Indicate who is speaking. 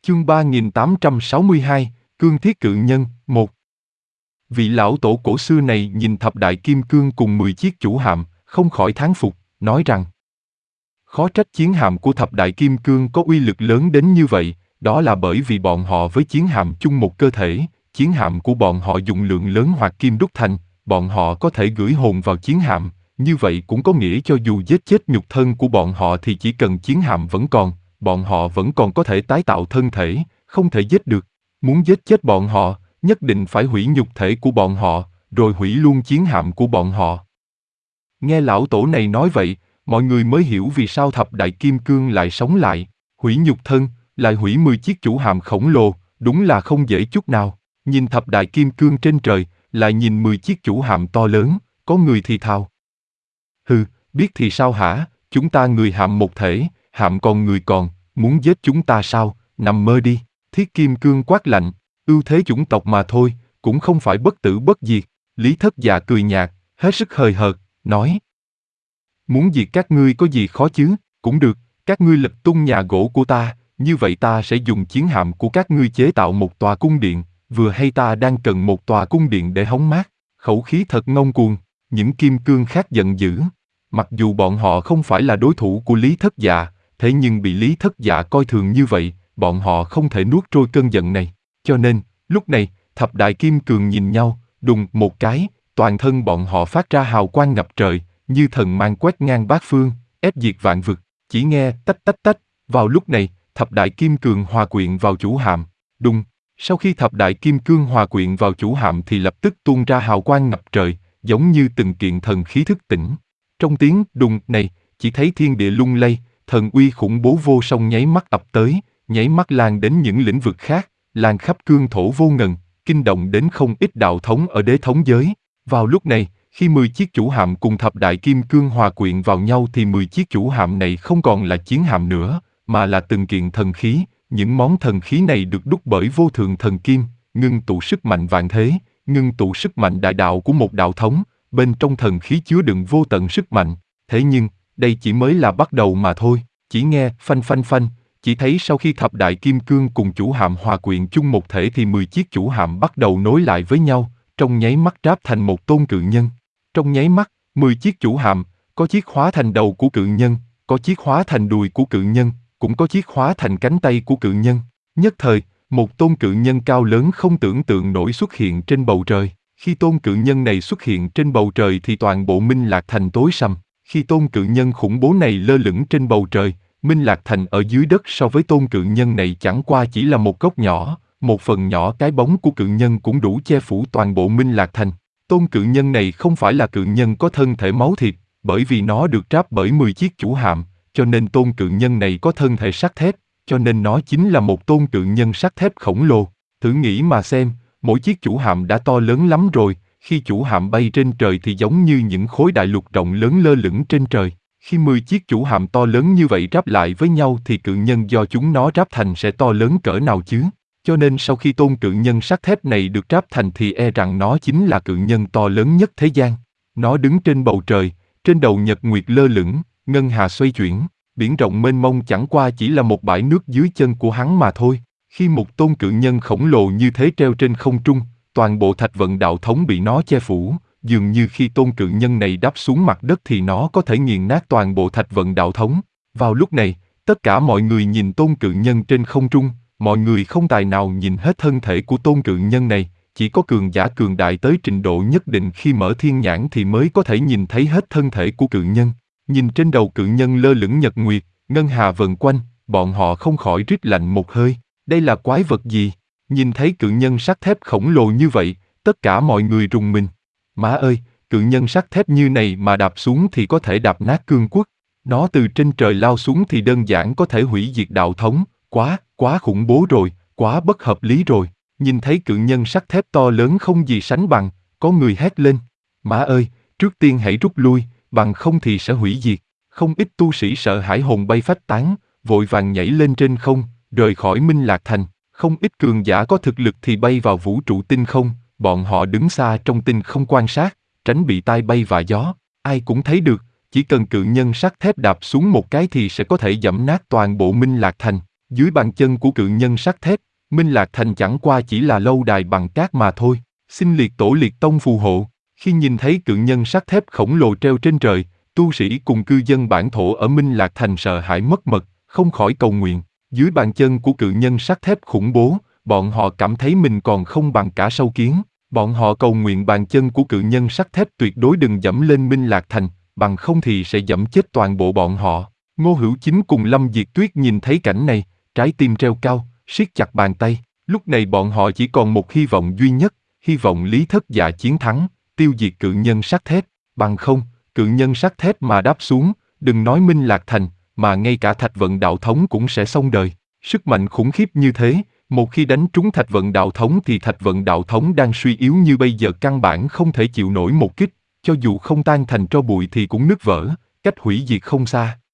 Speaker 1: Chương 3862, Cương Thiết Cự Nhân, 1. Vị lão tổ cổ xưa này nhìn thập đại kim cương cùng 10 chiếc chủ hạm, không khỏi thán phục, nói rằng: khó trách chiến hạm của thập đại kim cương có uy lực lớn đến như vậy, đó là bởi vì bọn họ với chiến hạm chung một cơ thể, chiến hạm của bọn họ dùng lượng lớn hoạt kim đúc thành, bọn họ có thể gửi hồn vào chiến hạm, như vậy cũng có nghĩa cho dù giết chết nhục thân của bọn họ thì chỉ cần chiến hạm vẫn còn, bọn họ vẫn còn có thể tái tạo thân thể, không thể giết được. Muốn giết chết bọn họ, nhất định phải hủy nhục thể của bọn họ, rồi hủy luôn chiến hạm của bọn họ. Nghe lão tổ này nói vậy, mọi người mới hiểu vì sao thập đại kim cương lại sống lại, hủy nhục thân, lại hủy 10 chiếc chủ hạm khổng lồ, đúng là không dễ chút nào. Nhìn thập đại kim cương trên trời, lại nhìn 10 chiếc chủ hạm to lớn, có người thì thào: hừ, biết thì sao hả, chúng ta người hạm một thể, hạm còn người còn, muốn giết chúng ta sao, nằm mơ đi. Thiết Kim Cương quát lạnh: ưu thế chủng tộc mà thôi, cũng không phải bất tử bất diệt. Lý Thất Dạ cười nhạt, hết sức hời hợt, nói: muốn diệt các ngươi có gì khó chứ, cũng được, các ngươi lật tung nhà gỗ của ta, như vậy ta sẽ dùng chiến hạm của các ngươi chế tạo một tòa cung điện, vừa hay ta đang cần một tòa cung điện để hóng mát. Khẩu khí thật ngông cuồng. Những kim cương khác giận dữ. Mặc dù bọn họ không phải là đối thủ của Lý Thất Dạ, thế nhưng bị Lý Thất Dạ coi thường như vậy, bọn họ không thể nuốt trôi cơn giận này. Cho nên, lúc này, thập đại kim cương nhìn nhau, đùng một cái, toàn thân bọn họ phát ra hào quang ngập trời, như thần mang quét ngang bát phương, ép diệt vạn vực. Chỉ nghe tách tách tách, vào lúc này, thập đại kim cương hòa quyện vào chủ hạm, đùng. Sau khi thập đại kim cương hòa quyện vào chủ hạm thì lập tức tuôn ra hào quang ngập trời, giống như từng kiện thần khí thức tỉnh. Trong tiếng đùng này, chỉ thấy thiên địa lung lay, thần uy khủng bố vô song nháy mắt ập tới, nháy mắt lan đến những lĩnh vực khác, lan khắp cương thổ vô ngần, kinh động đến không ít đạo thống ở đế thống giới. Vào lúc này, khi 10 chiếc chủ hạm cùng thập đại kim cương hòa quyện vào nhau thì 10 chiếc chủ hạm này không còn là chiến hạm nữa, mà là từng kiện thần khí. Những món thần khí này được đúc bởi vô thượng thần kim, ngưng tụ sức mạnh vạn thế, ngưng tụ sức mạnh đại đạo của một đạo thống, bên trong thần khí chứa đựng vô tận sức mạnh. Thế nhưng, đây chỉ mới là bắt đầu mà thôi. Chỉ nghe phanh phanh phanh, chỉ thấy sau khi thập đại kim cương cùng chủ hạm hòa quyện chung một thể thì 10 chiếc chủ hạm bắt đầu nối lại với nhau, trong nháy mắt ráp thành một tôn cự nhân. Trong nháy mắt, 10 chiếc chủ hạm, có chiếc hóa thành đầu của cự nhân, có chiếc hóa thành đùi của cự nhân, cũng có chiếc hóa thành cánh tay của cự nhân. Nhất thời, một tôn cự nhân cao lớn không tưởng tượng nổi xuất hiện trên bầu trời. Khi tôn cự nhân này xuất hiện trên bầu trời thì toàn bộ Minh Lạc Thành tối sầm. Khi tôn cự nhân khủng bố này lơ lửng trên bầu trời, Minh Lạc Thành ở dưới đất so với tôn cự nhân này chẳng qua chỉ là một góc nhỏ, một phần nhỏ cái bóng của cự nhân cũng đủ che phủ toàn bộ Minh Lạc Thành. Tôn cự nhân này không phải là cự nhân có thân thể máu thịt, bởi vì nó được tráp bởi 10 chiếc chủ hạm, cho nên tôn cự nhân này có thân thể sắt thép, cho nên nó chính là một tôn cự nhân sắt thép khổng lồ. Thử nghĩ mà xem, mỗi chiếc chủ hạm đã to lớn lắm rồi, khi chủ hạm bay trên trời thì giống như những khối đại lục rộng lớn lơ lửng trên trời. Khi 10 chiếc chủ hạm to lớn như vậy ráp lại với nhau thì cự nhân do chúng nó ráp thành sẽ to lớn cỡ nào chứ? Cho nên sau khi tôn cự nhân sắt thép này được ráp thành thì e rằng nó chính là cự nhân to lớn nhất thế gian. Nó đứng trên bầu trời, trên đầu nhật nguyệt lơ lửng, ngân hà xoay chuyển, biển rộng mênh mông chẳng qua chỉ là một bãi nước dưới chân của hắn mà thôi. Khi một tôn cự nhân khổng lồ như thế treo trên không trung, toàn bộ thạch vận đạo thống bị nó che phủ, dường như khi tôn cự nhân này đáp xuống mặt đất thì nó có thể nghiền nát toàn bộ thạch vận đạo thống. Vào lúc này, tất cả mọi người nhìn tôn cự nhân trên không trung, mọi người không tài nào nhìn hết thân thể của tôn cự nhân này, chỉ có cường giả cường đại tới trình độ nhất định khi mở thiên nhãn thì mới có thể nhìn thấy hết thân thể của cự nhân. Nhìn trên đầu cự nhân lơ lửng nhật nguyệt, ngân hà vần quanh, bọn họ không khỏi rít lạnh một hơi. Đây là quái vật gì? Nhìn thấy cự nhân sắt thép khổng lồ như vậy, tất cả mọi người rùng mình. Má ơi, cự nhân sắt thép như này mà đạp xuống thì có thể đạp nát cương quốc. Nó từ trên trời lao xuống thì đơn giản có thể hủy diệt đạo thống. Quá khủng bố rồi, quá bất hợp lý rồi. Nhìn thấy cự nhân sắt thép to lớn không gì sánh bằng, có người hét lên. Má ơi, trước tiên hãy rút lui, bằng không thì sẽ hủy diệt. Không ít tu sĩ sợ hãi hồn bay phách tán, vội vàng nhảy lên trên không, rời khỏi Minh Lạc Thành. Không ít cường giả có thực lực thì bay vào vũ trụ tinh không, bọn họ đứng xa trong tinh không quan sát, tránh bị tai bay và gió. Ai cũng thấy được, chỉ cần cự nhân sắt thép đạp xuống một cái thì sẽ có thể giẫm nát toàn bộ Minh Lạc Thành. Dưới bàn chân của cự nhân sắt thép, Minh Lạc Thành chẳng qua chỉ là lâu đài bằng cát mà thôi. Xin liệt tổ liệt tông phù hộ. Khi nhìn thấy cự nhân sắt thép khổng lồ treo trên trời, tu sĩ cùng cư dân bản thổ ở Minh Lạc Thành sợ hãi mất mật, không khỏi cầu nguyện. Dưới bàn chân của cự nhân sắt thép khủng bố, bọn họ cảm thấy mình còn không bằng cả sâu kiến. Bọn họ cầu nguyện bàn chân của cự nhân sắt thép tuyệt đối đừng dẫm lên Minh Lạc Thành, bằng không thì sẽ dẫm chết toàn bộ bọn họ. Ngô Hữu Chính cùng Lâm Diệt Tuyết nhìn thấy cảnh này, trái tim treo cao, siết chặt bàn tay. Lúc này bọn họ chỉ còn một hy vọng duy nhất, hy vọng Lý Thất Dạ chiến thắng, tiêu diệt cự nhân sắt thép. Bằng không, cự nhân sắt thép mà đáp xuống, đừng nói Minh Lạc Thành, mà ngay cả Thạch Vận Đạo Thống cũng sẽ xong đời. Sức mạnh khủng khiếp như thế, một khi đánh trúng Thạch Vận Đạo Thống thì Thạch Vận Đạo Thống đang suy yếu như bây giờ căn bản không thể chịu nổi một kích, cho dù không tan thành tro bụi thì cũng nứt vỡ, cách hủy diệt không xa.